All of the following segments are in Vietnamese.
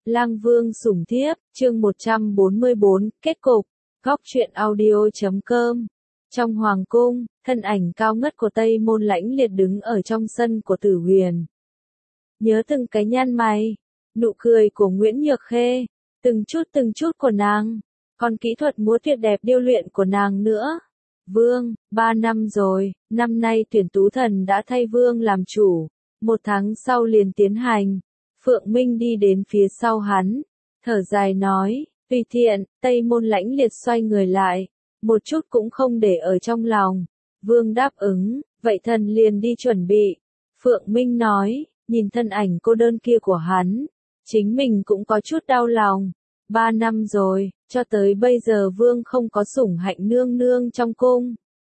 Lang Vương sủng thiếp, chương 144, kết cục. Góc truyện audio.com. Trong hoàng cung, thân ảnh cao ngất của Tây Môn Lãnh Liệt đứng ở trong sân của Tử Huyền. Nhớ từng cái nhăn mày, nụ cười của Nguyễn Nhược Khê, từng chút của nàng, còn kỹ thuật múa tuyệt đẹp điêu luyện của nàng nữa. Vương, 3 năm rồi, năm nay tuyển tú thần đã thay Vương làm chủ, 1 tháng sau liền tiến hành. Phượng Minh đi đến phía sau hắn, thở dài nói, tùy tiện. Tây Môn Lãnh Liệt xoay người lại, một chút cũng không để ở trong lòng. Vương đáp ứng, vậy thần liền đi chuẩn bị. Phượng Minh nói, nhìn thân ảnh cô đơn kia của hắn, chính mình cũng có chút đau lòng. 3 năm rồi, cho tới bây giờ Vương không có sủng hạnh nương nương trong cung.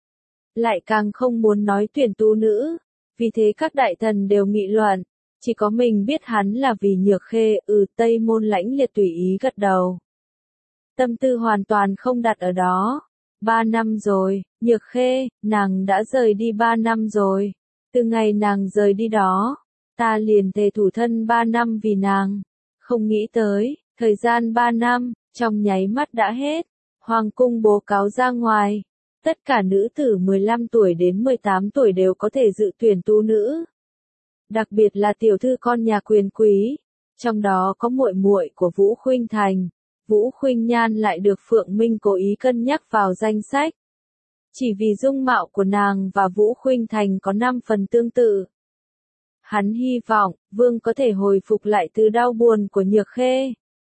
Lại càng không muốn nói tuyển tú nữ, vì thế các đại thần đều nghị luận. Chỉ có mình biết hắn là vì Nhược Khê. Tây Môn Lãnh Liệt tùy ý gật đầu. Tâm tư hoàn toàn không đặt ở đó. 3 năm rồi, Nhược Khê, nàng đã rời đi 3 năm rồi. Từ ngày nàng rời đi đó, ta liền thề thủ thân 3 năm vì nàng. Không nghĩ tới, thời gian 3 năm, trong nháy mắt đã hết. Hoàng cung bố cáo ra ngoài. Tất cả nữ tử 15 tuổi đến 18 tuổi đều có thể dự tuyển tú nữ. Đặc biệt là tiểu thư con nhà quyền quý, trong đó có muội muội của Vũ Khuynh Thành. Vũ Khuynh Nhan lại được Phượng Minh cố ý cân nhắc vào danh sách. Chỉ vì dung mạo của nàng và Vũ Khuynh Thành có 5 phần tương tự. Hắn hy vọng, Vương có thể hồi phục lại từ đau buồn của Nhược Khê.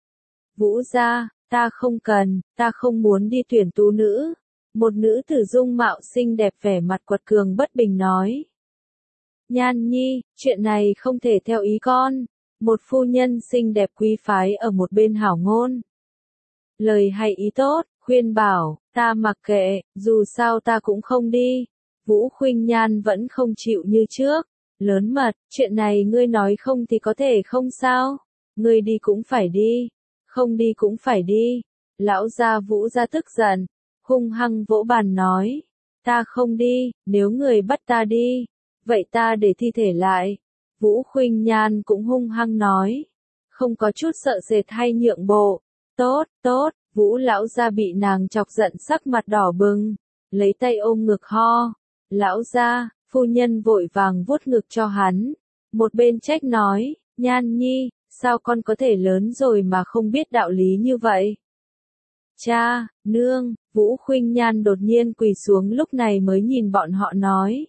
Vũ gia, ta không cần, ta không muốn đi tuyển tú nữ. Một nữ tử dung mạo xinh đẹp vẻ mặt quật cường bất bình nói. Nhan nhi, chuyện này không thể theo ý con. Một phu nhân xinh đẹp quý phái ở một bên hảo ngôn. Lời hay ý tốt, khuyên bảo, ta mặc kệ, dù sao ta cũng không đi. Vũ Khuynh Nhan vẫn không chịu như trước. Lớn mật, chuyện này ngươi nói không thì có thể không sao. Ngươi đi cũng phải đi, không đi cũng phải đi. Lão gia Vũ gia tức giận, hung hăng vỗ bàn nói. Ta không đi, nếu người bắt ta đi, vậy ta để thi thể lại. Vũ Khuynh Nhan cũng hung hăng nói. Không có chút sợ sệt hay nhượng bộ. Tốt, Vũ lão gia bị nàng chọc giận sắc mặt đỏ bừng. Lấy tay ôm ngực ho. Lão gia, phu nhân vội vàng vuốt ngực cho hắn. Một bên trách nói, Nhan nhi, sao con có thể lớn rồi mà không biết đạo lý như vậy? Cha, nương, Vũ Khuynh Nhan đột nhiên quỳ xuống lúc này mới nhìn bọn họ nói.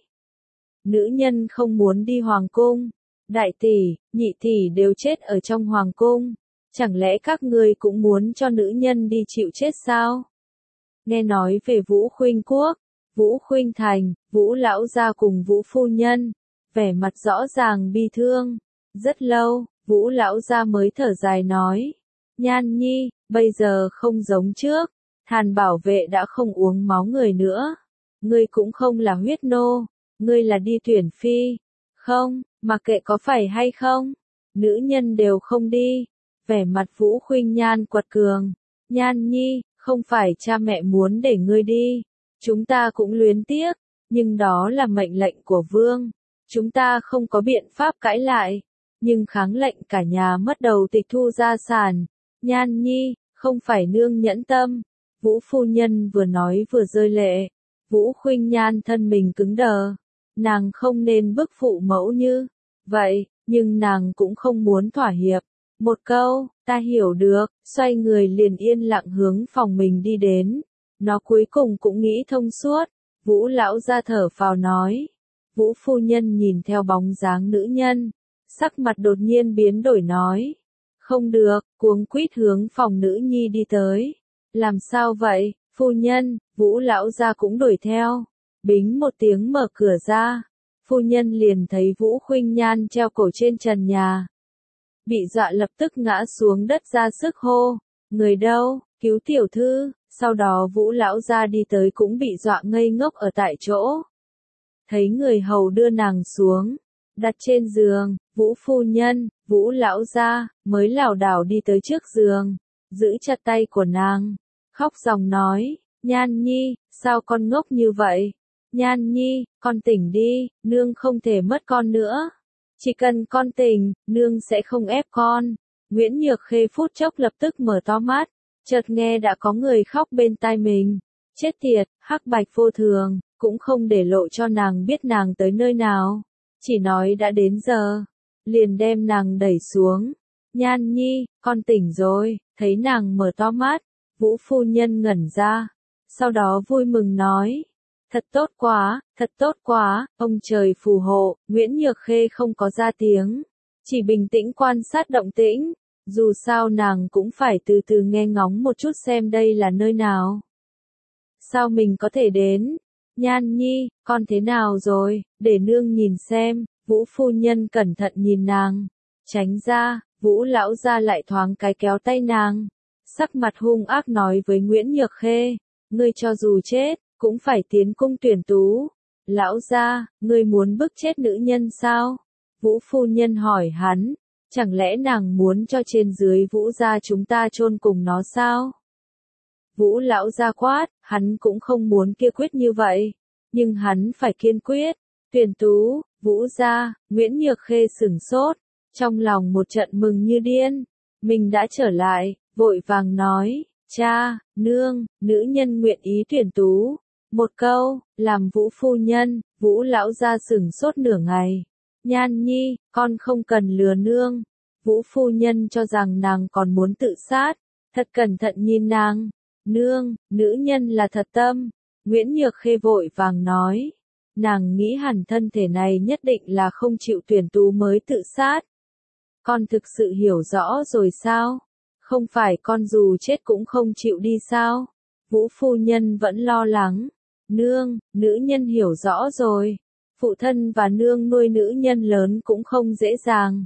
Nữ nhân không muốn đi hoàng cung. Đại tỷ, nhị tỷ đều chết ở trong hoàng cung. Chẳng lẽ các ngươi cũng muốn cho nữ nhân đi chịu chết sao? Nghe nói về Vũ Khuynh Quốc, Vũ Khuynh Thành, Vũ lão gia cùng Vũ phu nhân, vẻ mặt rõ ràng bi thương. Rất lâu, Vũ lão gia mới thở dài nói. Nhan nhi, bây giờ không giống trước. Hàn bảo vệ đã không uống máu người nữa. Ngươi cũng không là huyết nô. Ngươi là đi tuyển phi. Không, mặc kệ có phải hay không. Nữ nhân đều không đi. Vẻ mặt Vũ Khuynh Nhan quật cường. Nhan nhi, không phải cha mẹ muốn để ngươi đi. Chúng ta cũng luyến tiếc. Nhưng đó là mệnh lệnh của Vương. Chúng ta không có biện pháp cãi lại. Nhưng kháng lệnh cả nhà mất đầu tịch thu gia sản. Nhan nhi, không phải nương nhẫn tâm. Vũ phu nhân vừa nói vừa rơi lệ. Vũ Khuynh Nhan thân mình cứng đờ. Nàng không nên bức phụ mẫu như vậy, nhưng nàng cũng không muốn thỏa hiệp. Một câu, ta hiểu được, xoay người liền yên lặng hướng phòng mình đi đến. Nó cuối cùng cũng nghĩ thông suốt. Vũ lão ra thở phào nói. Vũ phu nhân nhìn theo bóng dáng nữ nhân, sắc mặt đột nhiên biến đổi nói. Không được, cuống quýt hướng phòng nữ nhi đi tới. Làm sao vậy, phu nhân? Vũ lão ra cũng đuổi theo. Bính một tiếng mở cửa ra. Phu nhân liền thấy Vũ Khuynh Nhan treo cổ trên trần nhà. Bị dọa lập tức ngã xuống đất ra sức hô. Người đâu, cứu tiểu thư. Sau đó Vũ lão ra đi tới cũng bị dọa ngây ngốc ở tại chỗ. Thấy người hầu đưa nàng xuống, đặt trên giường, Vũ phu nhân, Vũ lão ra, mới lảo đảo đi tới trước giường, giữ chặt tay của nàng, khóc ròng nói, Nhan nhi, sao con ngốc như vậy? Nhan nhi, con tỉnh đi, nương không thể mất con nữa. Chỉ cần con tỉnh, nương sẽ không ép con. Nguyễn Nhược Khê phút chốc lập tức mở to mắt, chợt nghe đã có người khóc bên tai mình. Chết tiệt, hắc bạch vô thường, cũng không để lộ cho nàng biết nàng tới nơi nào. Chỉ nói đã đến giờ, liền đem nàng đẩy xuống. Nhan Nhi, con tỉnh rồi, thấy nàng mở to mắt, Vũ phu nhân ngẩn ra. Sau đó vui mừng nói, thật tốt quá, ông trời phù hộ. Nguyễn Nhược Khê không có ra tiếng, chỉ bình tĩnh quan sát động tĩnh. Dù sao nàng cũng phải từ từ nghe ngóng một chút xem đây là nơi nào. Sao mình có thể đến? Nhan Nhi, con thế nào rồi, để nương nhìn xem. Vũ phu nhân cẩn thận nhìn nàng, tránh ra. Vũ lão gia lại thoáng cái kéo tay nàng, sắc mặt hung ác nói với Nguyễn Nhược Khê, ngươi cho dù chết, cũng phải tiến cung tuyển tú. Lão gia, ngươi muốn bức chết nữ nhân sao? Vũ phu nhân hỏi hắn, chẳng lẽ nàng muốn cho trên dưới Vũ gia chúng ta chôn cùng nó sao? Vũ lão gia quát, hắn cũng không muốn kiên quyết như vậy, nhưng hắn phải kiên quyết. Tuyển tú, Vũ gia. Nguyễn Nhược Khê sửng sốt, trong lòng một trận mừng như điên. Mình đã trở lại, vội vàng nói, cha, nương, nữ nhân nguyện ý tuyển tú. Một câu, làm Vũ phu nhân, Vũ lão gia sửng sốt nửa ngày. Nhan Nhi, con không cần lừa nương. Vũ phu nhân cho rằng nàng còn muốn tự sát, thật cẩn thận nhìn nàng. Nương, nữ nhân là thật tâm. Nguyễn Nhược Khê vội vàng nói. Nàng nghĩ hẳn thân thể này nhất định là không chịu tuyển tú mới tự sát. Con thực sự hiểu rõ rồi sao? Không phải con dù chết cũng không chịu đi sao? Vũ phu nhân vẫn lo lắng. Nương, nữ nhân hiểu rõ rồi. Phụ thân và nương nuôi nữ nhân lớn cũng không dễ dàng.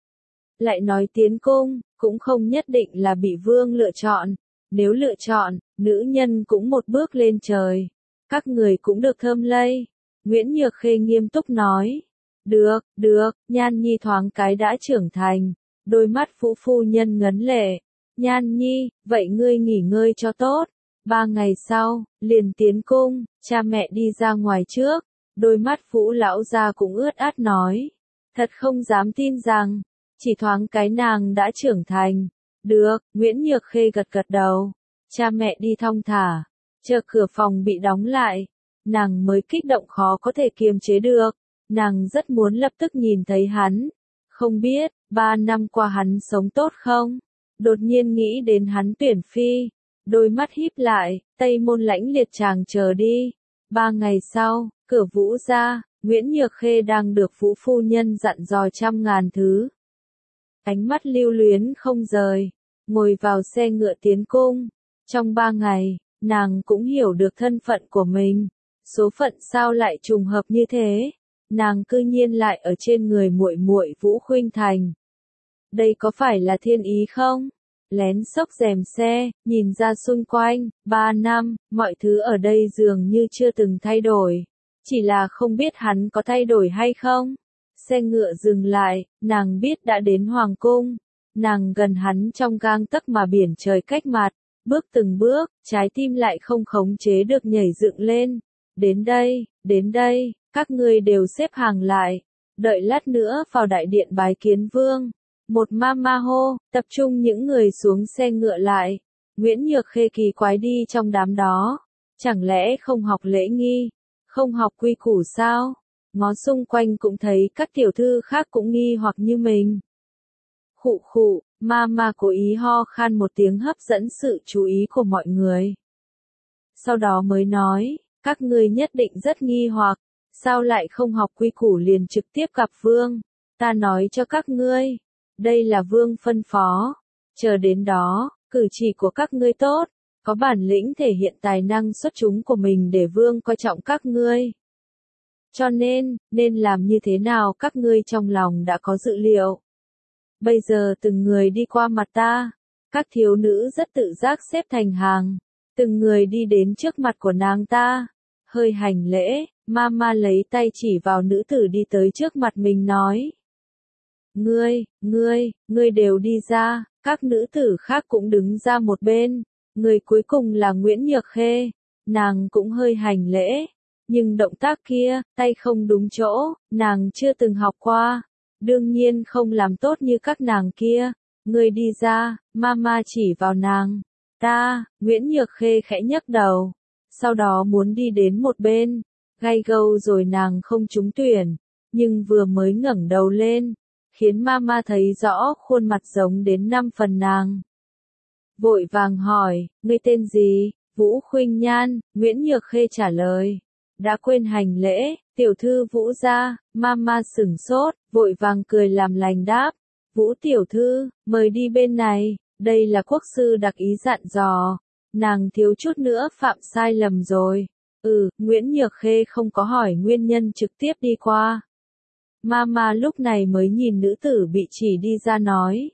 Lại nói tiến cung, cũng không nhất định là bị vương lựa chọn. Nếu lựa chọn, nữ nhân cũng một bước lên trời. Các người cũng được thơm lây. Nguyễn Nhược Khê nghiêm túc nói. Được, Nhan Nhi thoáng cái đã trưởng thành. Đôi mắt Vũ phu nhân ngấn lệ. Nhan Nhi, vậy ngươi nghỉ ngơi cho tốt. 3 ngày sau, liền tiến cung, cha mẹ đi ra ngoài trước. Đôi mắt Vũ lão gia cũng ướt át nói. Thật không dám tin rằng, chỉ thoáng cái nàng đã trưởng thành. Được, Nguyễn Nhược Khê gật gật đầu. Cha mẹ đi thong thả, chờ cửa phòng bị đóng lại. Nàng mới kích động khó có thể kiềm chế được. Nàng rất muốn lập tức nhìn thấy hắn. Không biết, 3 năm qua hắn sống tốt không? Đột nhiên nghĩ đến hắn tuyển phi. Đôi mắt híp lại, Tây Môn Lãnh Liệt chàng chờ đi. 3 ngày sau, cửa Vũ ra, Nguyễn Nhược Khê đang được Vũ phu nhân dặn dò trăm ngàn thứ. Ánh mắt lưu luyến không rời, ngồi vào xe ngựa tiến cung. Trong 3 ngày, nàng cũng hiểu được thân phận của mình. Số phận sao lại trùng hợp như thế? Nàng cư nhiên lại ở trên người muội muội Vũ Khuynh Thành. Đây có phải là thiên ý không? Lén xốc rèm xe, nhìn ra xung quanh, 3 năm, mọi thứ ở đây dường như chưa từng thay đổi. Chỉ là không biết hắn có thay đổi hay không? Xe ngựa dừng lại, nàng biết đã đến Hoàng Cung. Nàng gần hắn trong gang tấc mà biển trời cách mặt, bước từng bước, trái tim lại không khống chế được nhảy dựng lên. Đến đây, các ngươi đều xếp hàng lại, đợi lát nữa vào đại điện bái kiến vương. Một ma hô, tập trung những người xuống xe ngựa lại. Nguyễn Nhược Khê kỳ quái đi trong đám đó. Chẳng lẽ không học lễ nghi, không học quy củ sao? Ngó xung quanh cũng thấy các tiểu thư khác cũng nghi hoặc như mình. Khụ, ma cố ý ho khan một tiếng hấp dẫn sự chú ý của mọi người. Sau đó mới nói, các ngươi nhất định rất nghi hoặc, sao lại không học quy củ liền trực tiếp gặp vương? Ta nói cho các ngươi, đây là vương phân phó. Chờ đến đó, cử chỉ của các ngươi tốt, có bản lĩnh thể hiện tài năng xuất chúng của mình để vương coi trọng các ngươi. Cho nên làm như thế nào các ngươi trong lòng đã có dự liệu. Bây giờ từng người đi qua mặt ta, các thiếu nữ rất tự giác xếp thành hàng, từng người đi đến trước mặt của nàng ta, hơi hành lễ, ma lấy tay chỉ vào nữ tử đi tới trước mặt mình nói. Ngươi đều đi ra, các nữ tử khác cũng đứng ra một bên, người cuối cùng là Nguyễn Nhược Khê, nàng cũng hơi hành lễ, nhưng động tác kia, tay không đúng chỗ, nàng chưa từng học qua, đương nhiên không làm tốt như các nàng kia, Ngươi đi ra, mama chỉ vào nàng. Ta, Nguyễn Nhược Khê khẽ nhấc đầu. Sau đó muốn đi đến một bên. Gay gâu rồi nàng không trúng tuyển. Nhưng vừa mới ngẩng đầu lên. Khiến mama thấy rõ khuôn mặt giống đến 5 phần nàng. Vội vàng hỏi, ngươi tên gì? Vũ Khuynh Nhan, Nguyễn Nhược Khê trả lời. Đã quên hành lễ, tiểu thư Vũ gia, mama sửng sốt, vội vàng cười làm lành đáp. Vũ tiểu thư, mời đi bên này, đây là quốc sư đặc ý dặn dò. Nàng thiếu chút nữa phạm sai lầm rồi. Nguyễn Nhược Khê không có hỏi nguyên nhân trực tiếp đi qua. Mama lúc này mới nhìn nữ tử bị chỉ đi ra nói.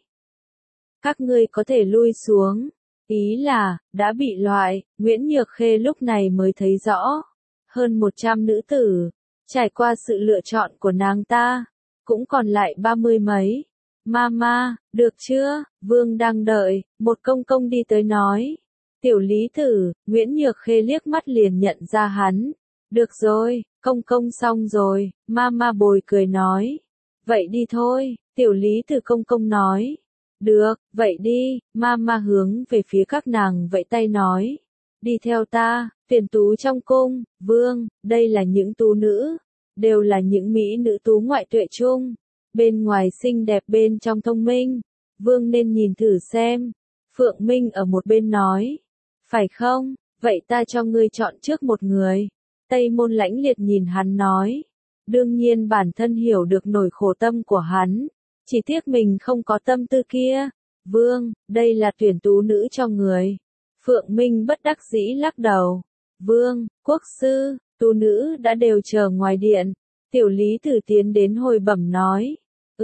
Các ngươi có thể lui xuống. Ý là, đã bị loại, Nguyễn Nhược Khê lúc này mới thấy rõ. Hơn 100 nữ tử, trải qua sự lựa chọn của nàng ta, cũng còn lại 30 mấy. Mama, được chưa, vương đang đợi, một công công đi tới nói. Tiểu lý tử, Nguyễn Nhược Khê liếc mắt liền nhận ra hắn. Được rồi, công công xong rồi, mama bồi cười nói. Vậy đi thôi, tiểu lý tử công công nói. Được, vậy đi, mama hướng về phía các nàng vẫy tay nói. Đi theo ta, tuyển tú trong cung, vương, đây là những tú nữ, đều là những mỹ nữ tú ngoại tuệ trung. Bên ngoài xinh đẹp bên trong thông minh, vương nên nhìn thử xem. Phượng Minh ở một bên nói. Phải không, vậy ta cho ngươi chọn trước một người. Tây Môn Lãnh Liệt nhìn hắn nói. Đương nhiên bản thân hiểu được nỗi khổ tâm của hắn. Chỉ tiếc mình không có tâm tư kia. Vương, đây là tuyển tú nữ cho người. Phượng Minh bất đắc dĩ lắc đầu. Vương, quốc sư, tú nữ đã đều chờ ngoài điện. Tiểu lý tử tiến đến hồi bẩm nói.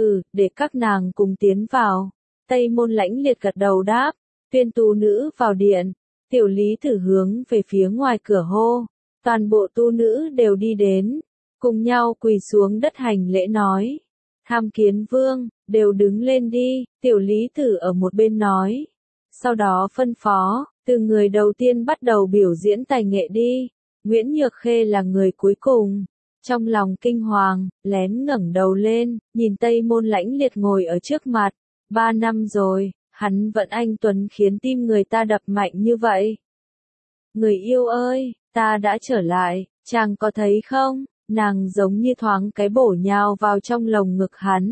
Để các nàng cùng tiến vào. Tây Môn Lãnh Liệt gật đầu đáp. Tuyên tú nữ vào điện. Tiểu lý tử hướng về phía ngoài cửa hô. Toàn bộ tu nữ đều đi đến. Cùng nhau quỳ xuống đất hành lễ nói. Tham kiến vương, đều đứng lên đi, tiểu lý tử ở một bên nói. Sau đó phân phó, từ người đầu tiên bắt đầu biểu diễn tài nghệ đi. Nguyễn Nhược Khê là người cuối cùng. Trong lòng kinh hoàng, lén ngẩng đầu lên, nhìn Tây Môn Lãnh Liệt ngồi ở trước mặt. 3 năm rồi, hắn vẫn anh tuấn khiến tim người ta đập mạnh như vậy. Người yêu ơi, ta đã trở lại, chàng có thấy không? Nàng giống như thoáng cái bổ nhào vào trong lồng ngực hắn.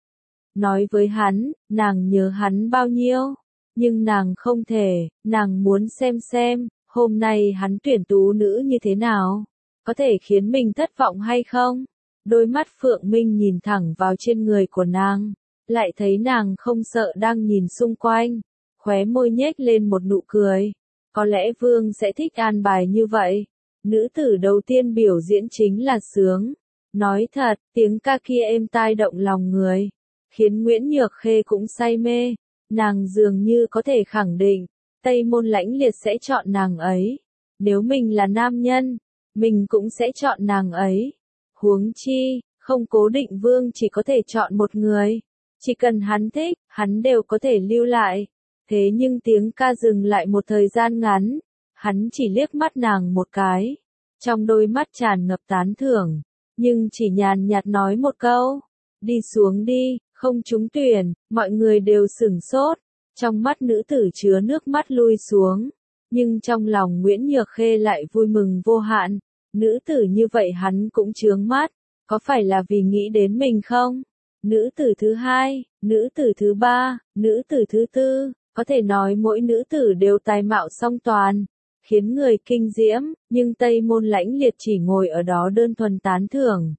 Nói với hắn, nàng nhớ hắn bao nhiêu. Nhưng nàng không thể, nàng muốn xem, hôm nay hắn tuyển tú nữ như thế nào. Có thể khiến mình thất vọng hay không? Đôi mắt Phượng Minh nhìn thẳng vào trên người của nàng. Lại thấy nàng không sợ đang nhìn xung quanh. Khóe môi nhếch lên một nụ cười. Có lẽ vương sẽ thích an bài như vậy. Nữ tử đầu tiên biểu diễn chính là Sướng. Nói thật, tiếng ca kia êm tai động lòng người. Khiến Nguyễn Nhược Khê cũng say mê. Nàng dường như có thể khẳng định, Tây Môn Lãnh Liệt sẽ chọn nàng ấy. Nếu mình là nam nhân, mình cũng sẽ chọn nàng ấy. Huống chi, không cố định vương chỉ có thể chọn một người. Chỉ cần hắn thích, hắn đều có thể lưu lại. Thế nhưng tiếng ca dừng lại một thời gian ngắn. Hắn chỉ liếc mắt nàng một cái. Trong đôi mắt tràn ngập tán thưởng. Nhưng chỉ nhàn nhạt nói một câu. Đi xuống đi, không trúng tuyển, mọi người đều sửng sốt. Trong mắt nữ tử chứa nước mắt lui xuống. Nhưng trong lòng Nguyễn Nhược Khê lại vui mừng vô hạn. Nữ tử như vậy hắn cũng chướng mắt. Có phải là vì nghĩ đến mình không? Nữ tử thứ hai, nữ tử thứ ba, nữ tử thứ tư. Có thể nói mỗi nữ tử đều tài mạo song toàn. Khiến người kinh diễm, nhưng Tây Môn Lãnh Liệt chỉ ngồi ở đó đơn thuần tán thưởng.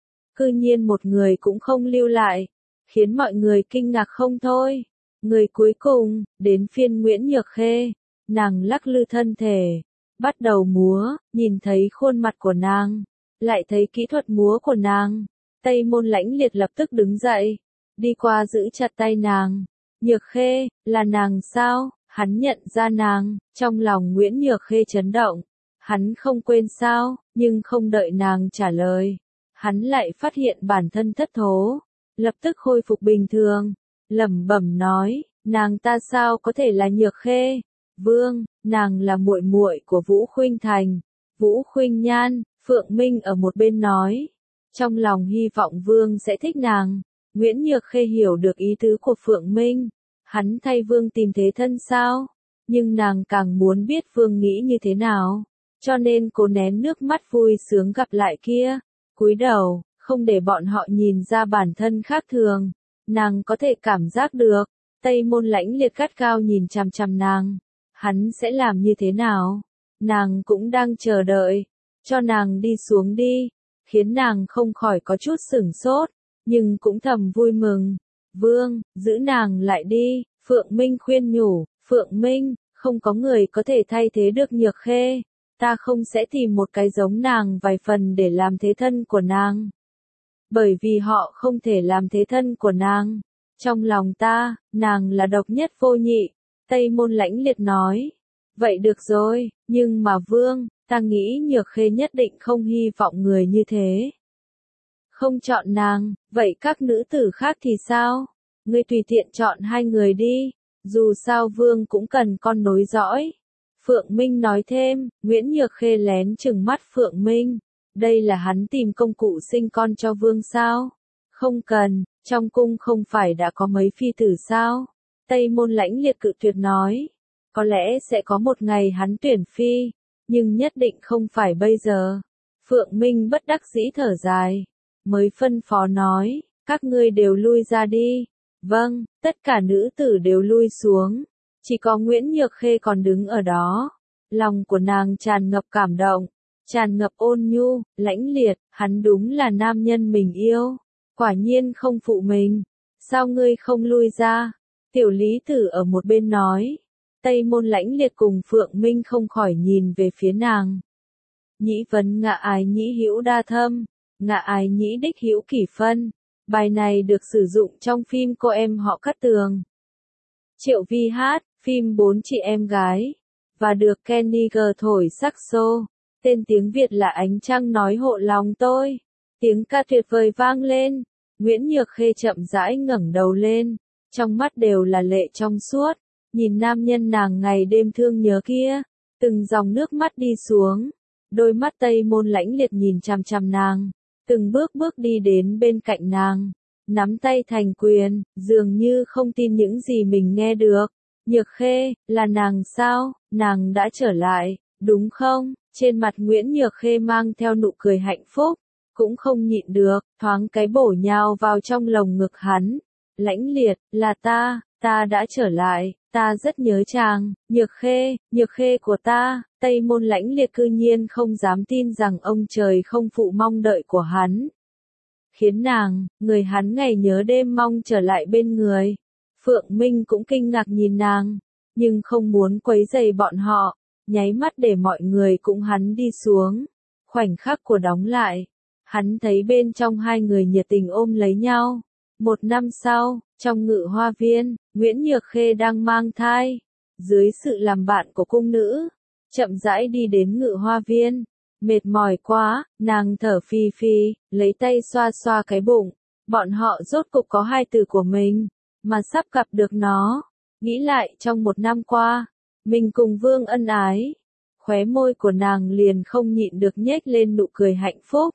Cư nhiên một người cũng không lưu lại, khiến mọi người kinh ngạc không thôi. Người cuối cùng, đến phiên Nguyễn Nhược Khê, nàng lắc lư thân thể, bắt đầu múa, nhìn thấy khuôn mặt của nàng, lại thấy kỹ thuật múa của nàng. Tây Môn Lãnh Liệt lập tức đứng dậy, đi qua giữ chặt tay nàng. Nhược Khê, là nàng sao? Hắn nhận ra nàng, trong lòng Nguyễn Nhược Khê chấn động. Hắn không quên sao, nhưng không đợi nàng trả lời. Hắn lại phát hiện bản thân thất thố, lập tức khôi phục bình thường, lẩm bẩm nói, nàng ta sao có thể là Nhược Khê? Vương, nàng là muội muội của Vũ Khuynh Thành, Vũ Khuynh Nhan. Phượng Minh ở một bên nói, trong lòng hy vọng vương sẽ thích nàng. Nguyễn Nhược Khê hiểu được ý tứ của Phượng Minh, Hắn thay Vương tìm thế thân sao? Nhưng nàng càng muốn biết Vương nghĩ như thế nào, cho nên cố nén nước mắt vui sướng gặp lại kia, cúi đầu, không để bọn họ nhìn ra bản thân khác thường. Nàng có thể cảm giác được, Tây Môn Lãnh Liệt gắt gao nhìn chằm chằm nàng. Hắn sẽ làm như thế nào? Nàng cũng đang chờ đợi, cho nàng đi xuống đi, khiến nàng không khỏi có chút sửng sốt, nhưng cũng thầm vui mừng. Vương, giữ nàng lại đi, Phượng Minh khuyên nhủ, Phượng Minh, không có người có thể thay thế được Nhược Khê, ta không sẽ tìm một cái giống nàng vài phần để làm thế thân của nàng. Bởi vì họ không thể làm thế thân của nàng. Trong lòng ta, nàng là độc nhất vô nhị, Tây Môn Lãnh Liệt nói. Vậy được rồi, nhưng mà Vương, ta nghĩ Nhược Khê nhất định không hy vọng người như thế. Không chọn nàng, vậy các nữ tử khác thì sao? Ngươi tùy tiện chọn hai người đi, dù sao Vương cũng cần con nối dõi. Phượng Minh nói thêm, Nguyễn Nhược Khê lén trừng mắt Phượng Minh. Đây là hắn tìm công cụ sinh con cho Vương sao? Không cần, trong cung không phải đã có mấy phi tử sao? Tây Môn Lãnh Liệt cự tuyệt nói. Có lẽ sẽ có một ngày hắn tuyển phi, nhưng nhất định không phải bây giờ. Phượng Minh bất đắc dĩ thở dài, mới phân phó nói, các ngươi đều lui ra đi. Vâng, tất cả nữ tử đều lui xuống, chỉ có Nguyễn Nhược Khê còn đứng ở đó. Lòng của nàng tràn ngập cảm động, tràn ngập ôn nhu, Lãnh Liệt, hắn đúng là nam nhân mình yêu, quả nhiên không phụ mình. Sao ngươi không lui ra? Tiểu Lý Tử ở một bên nói. Tây Môn Lãnh Liệt cùng Phượng Minh không khỏi nhìn về phía nàng. Nhĩ vấn ngạ ái nhĩ hữu đa thâm, ngạ ái nhĩ đích hữu kỷ phân. Bài này được sử dụng trong phim Cô em họ Cát Tường. Triệu Vi hát, phim Bốn chị em gái, và được Kenny G thổi saxo. Tên tiếng Việt là Ánh Trăng nói hộ lòng tôi. Tiếng ca tuyệt vời vang lên. Nguyễn Nhược Khê chậm rãi ngẩng đầu lên, trong mắt đều là lệ trong suốt. Nhìn nam nhân nàng ngày đêm thương nhớ kia, từng dòng nước mắt đi xuống. Đôi mắt Tây Môn Lãnh Liệt nhìn chằm chằm nàng, từng bước bước đi đến bên cạnh nàng, nắm tay thành quyền, dường như không tin những gì mình nghe được. Nhược Khê, là nàng sao? Nàng đã trở lại, đúng không? Trên mặt Nguyễn Nhược Khê mang theo nụ cười hạnh phúc, cũng không nhịn được, thoáng cái bổ nhào vào trong lồng ngực hắn. Lãnh Liệt, là ta đã trở lại, ta rất nhớ chàng. Nhược Khê của ta. Tây Môn Lãnh Liệt cư nhiên không dám tin rằng ông trời không phụ mong đợi của hắn. Khiến nàng, người hắn ngày nhớ đêm mong trở lại bên người. Phượng Minh cũng kinh ngạc nhìn nàng, nhưng không muốn quấy rầy bọn họ, nháy mắt để mọi người cũng hắn đi xuống. Khoảnh khắc của đóng lại, hắn thấy bên trong hai người nhiệt tình ôm lấy nhau. Một năm sau, trong Ngự Hoa Viên, Nguyễn Nhược Khê đang mang thai, dưới sự làm bạn của cung nữ, chậm rãi đi đến Ngự Hoa Viên. Mệt mỏi quá, nàng thở phì phì, lấy tay xoa xoa cái bụng. Bọn họ rốt cục có hai từ của mình, mà sắp gặp được nó. Nghĩ lại trong một năm qua, mình cùng Vương ân ái. Khóe môi của nàng liền không nhịn được nhếch lên nụ cười hạnh phúc.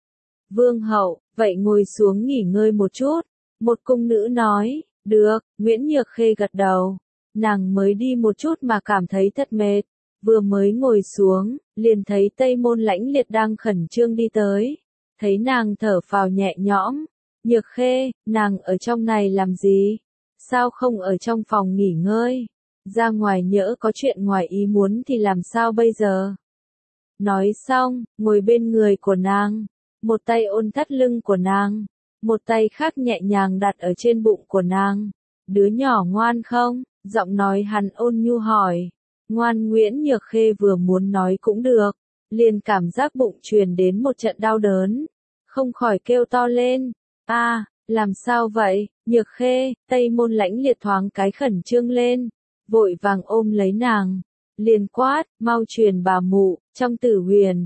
Vương hậu, vậy ngồi xuống nghỉ ngơi một chút. Một cung nữ nói, được, Nguyễn Nhược Khê gật đầu. Nàng mới đi một chút mà cảm thấy thật mệt. Vừa mới ngồi xuống, liền thấy Tây Môn Lãnh Liệt đang khẩn trương đi tới. Thấy nàng thở phào nhẹ nhõm. Nhược Khê, nàng ở trong này làm gì? Sao không ở trong phòng nghỉ ngơi? Ra ngoài nhỡ có chuyện ngoài ý muốn thì làm sao bây giờ? Nói xong, ngồi bên người của nàng. Một tay ôn thắt lưng của nàng. Một tay khác nhẹ nhàng đặt ở trên bụng của nàng. Đứa nhỏ ngoan không? Giọng nói hắn ôn nhu hỏi. Ngoan. Nguyễn Nhược Khê vừa muốn nói cũng được, liền cảm giác bụng truyền đến một trận đau đớn, không khỏi kêu to lên. Làm sao vậy? Nhược Khê. Tây Môn Lãnh Liệt thoáng cái khẩn trương lên, vội vàng ôm lấy nàng, liền quát, mau truyền bà mụ. Trong Tử Huyền,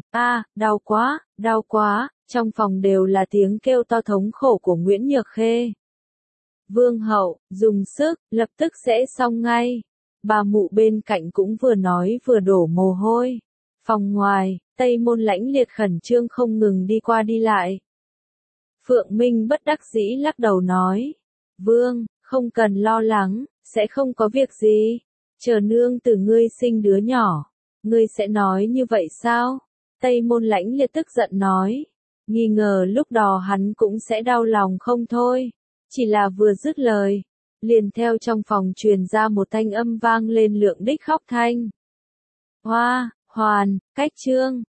đau quá. Trong phòng đều là tiếng kêu to thống khổ của Nguyễn Nhược Khê. Vương hậu, dùng sức, lập tức sẽ xong ngay. Bà mụ bên cạnh cũng vừa nói vừa đổ mồ hôi. Phòng ngoài, Tây Môn Lãnh Liệt khẩn trương không ngừng đi qua đi lại. Phượng Minh bất đắc dĩ lắc đầu nói. Vương, Không cần lo lắng, sẽ không có việc gì. Chờ nương tử ngươi sinh đứa nhỏ. Ngươi sẽ nói như vậy sao? Tây Môn Lãnh Liệt tức giận nói. Nghi ngờ lúc đó hắn cũng sẽ đau lòng không thôi. Chỉ là vừa dứt lời. Liền theo trong phòng truyền ra một thanh âm vang lên lượng đích khóc thanh. Hoa, hoàn, cách chương.